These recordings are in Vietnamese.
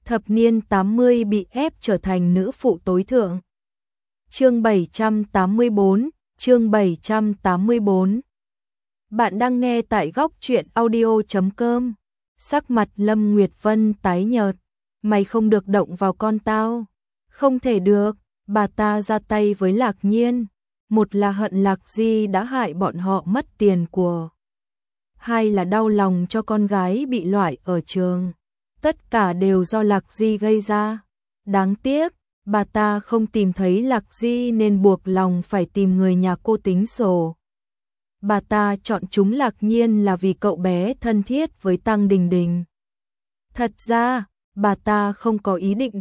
thập niên 80 bị ép trở thành nữ phụ tối thượng. Chương 784, chương 784. Bạn đang nghe tại góc truyện audio.com. Sắc mặt Lâm Nguyệt Vân tái nhợt, mày không được động vào con tao. Không thể được, bà ta ra tay với Lạc Nhiên. Một là hận Lạc Di đã hại bọn họ mất tiền của. Hai là đau lòng cho con gái bị loại ở trường. Tất cả đều do Lạc Di gây ra. Đáng tiếc, bà ta không tìm thấy Lạc Di nên buộc lòng phải tìm người nhà cô tính sổ. Bà ta chọn chúng Lạc Nhiên là vì cậu bé thân thiết với Tăng Đình Đình. Thật ra, bà ta không có ý định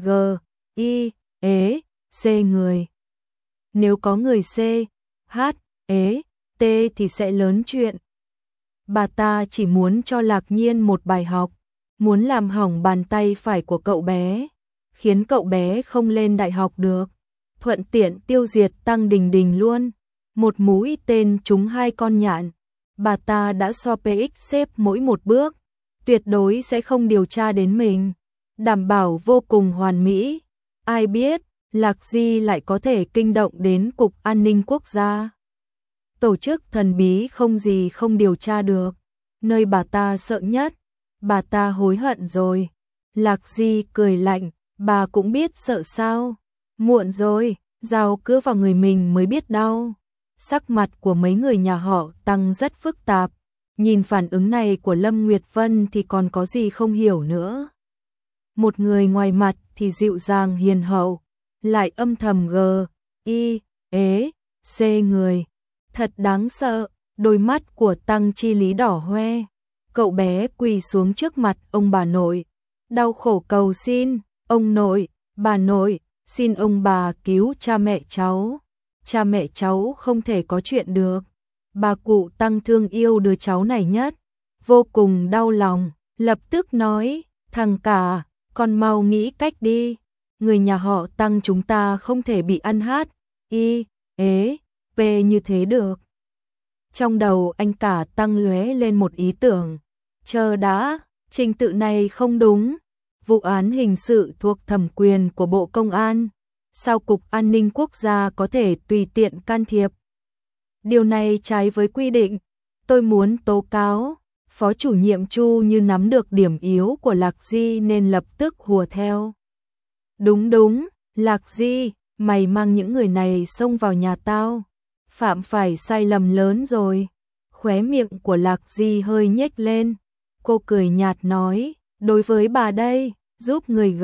C người. Nếu có người T thì sẽ lớn chuyện. Bà ta chỉ muốn cho Lạc Nhiên một bài học, muốn làm hỏng bàn tay phải của cậu bé, khiến cậu bé không lên đại học được, thuận tiện tiêu diệt Tăng Đình Đình luôn. Một mũi tên trúng hai con nhạn, bà ta đã so PX xếp mỗi một bước, tuyệt đối sẽ không điều tra đến mình, đảm bảo vô cùng hoàn mỹ. Ai biết, Lạc Di lại có thể kinh động đến Cục An ninh Quốc gia. Tổ chức thần bí không gì không điều tra được, nơi bà ta sợ nhất. Bà ta hối hận rồi. Lạc Di cười lạnh, bà cũng biết sợ sao. Muộn rồi, dao cứa vào người mình mới biết đau. Sắc mặt của mấy người nhà họ Tăng rất phức tạp. Nhìn phản ứng này của Lâm Nguyệt Vân thì còn có gì không hiểu nữa. Một người ngoài mặt thì dịu dàng hiền hậu, lại âm thầm C người. Thật đáng sợ, đôi mắt của Tăng Chi Lý đỏ hoe. Cậu bé quỳ xuống trước mặt ông bà nội, đau khổ cầu xin, ông nội, bà nội, xin ông bà cứu cha mẹ cháu. Cha mẹ cháu không thể có chuyện được. Bà cụ Tăng thương yêu đứa cháu này nhất, vô cùng đau lòng, lập tức nói, thằng cả, con mau nghĩ cách đi. Người nhà họ Tăng chúng ta không thể bị ăn P như thế được. Trong đầu anh cả Tăng lóe lên một ý tưởng. Chờ đã, trình tự này không đúng. Vụ án hình sự thuộc thẩm quyền của Bộ Công an. Sao Cục An ninh Quốc gia có thể tùy tiện can thiệp? Điều này trái với quy định. Tôi muốn tố cáo. Phó chủ nhiệm Chu như nắm được điểm yếu của Lạc Di nên lập tức hùa theo. Đúng, Lạc Di, mày mang những người này xông vào nhà tao. Phạm phải sai lầm lớn rồi. Khóe miệng của Lạc Di hơi nhếch lên. Cô cười nhạt nói, đối với bà đây, giúp người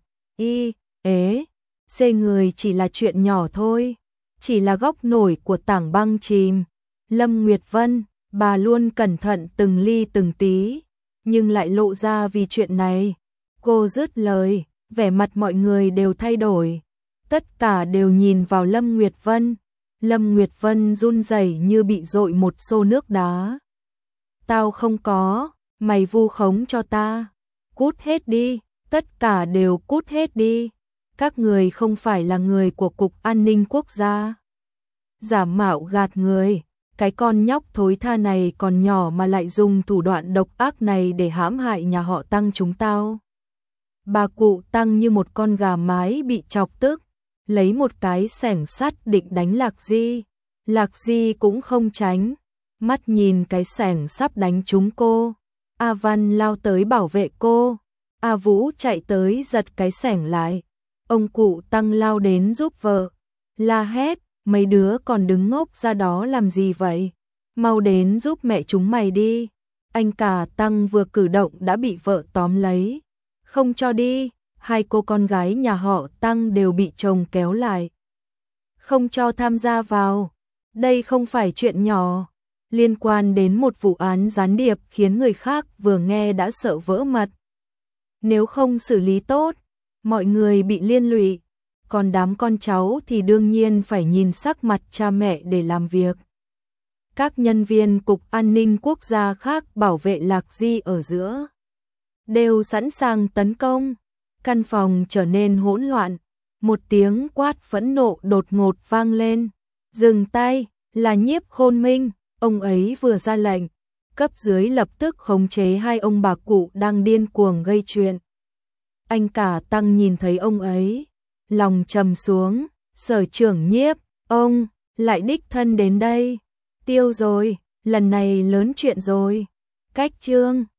C người chỉ là chuyện nhỏ thôi. Chỉ là góc nổi của tảng băng chìm. Lâm Nguyệt Vân, bà luôn cẩn thận từng ly từng tí, nhưng lại lộ ra vì chuyện này. Cô dứt lời, vẻ mặt mọi người đều thay đổi. Tất cả đều nhìn vào Lâm Nguyệt Vân. Lâm Nguyệt Vân run rẩy như bị dội một xô nước đá. Tao không có, mày vu khống cho ta. Cút hết đi, tất cả đều cút hết đi. Các người không phải là người của Cục An ninh Quốc gia. Giả mạo gạt người, cái con nhóc thối tha này còn nhỏ mà lại dùng thủ đoạn độc ác này để hãm hại nhà họ Tăng chúng tao. Bà cụ Tăng như một con gà mái bị chọc tức, lấy một cái xẻng sắt định đánh Lạc Di. Lạc Di cũng không tránh, mắt nhìn cái xẻng sắp đánh trúng cô. A Văn lao tới bảo vệ cô, A Vũ chạy tới giật cái xẻng lại. Ông cụ Tăng lao đến giúp vợ, la hét, mấy đứa còn đứng ngốc ra đó làm gì vậy? Mau đến giúp mẹ chúng mày đi. Anh cả Tăng vừa cử động đã bị vợ tóm lấy, không cho đi. Hai cô con gái nhà họ Tăng đều bị chồng kéo lại, không cho tham gia vào. Đây không phải chuyện nhỏ, liên quan đến một vụ án gián điệp khiến người khác vừa nghe đã sợ vỡ mật. Nếu không xử lý tốt, mọi người bị liên lụy, còn đám con cháu thì đương nhiên phải nhìn sắc mặt cha mẹ để làm việc. Các nhân viên Cục An ninh Quốc gia khác bảo vệ Lạc Di ở giữa đều sẵn sàng tấn công. Căn phòng trở nên hỗn loạn, một tiếng quát phẫn nộ đột ngột vang lên. Dừng tay, là Nhiếp Khôn Minh, ông ấy vừa ra lệnh, cấp dưới lập tức khống chế hai ông bà cụ đang điên cuồng gây chuyện. Anh cả Tăng nhìn thấy ông ấy, lòng trầm xuống, Sở trưởng Nhiếp, ông lại đích thân đến đây. Tiêu rồi, lần này lớn chuyện rồi. Cách Trương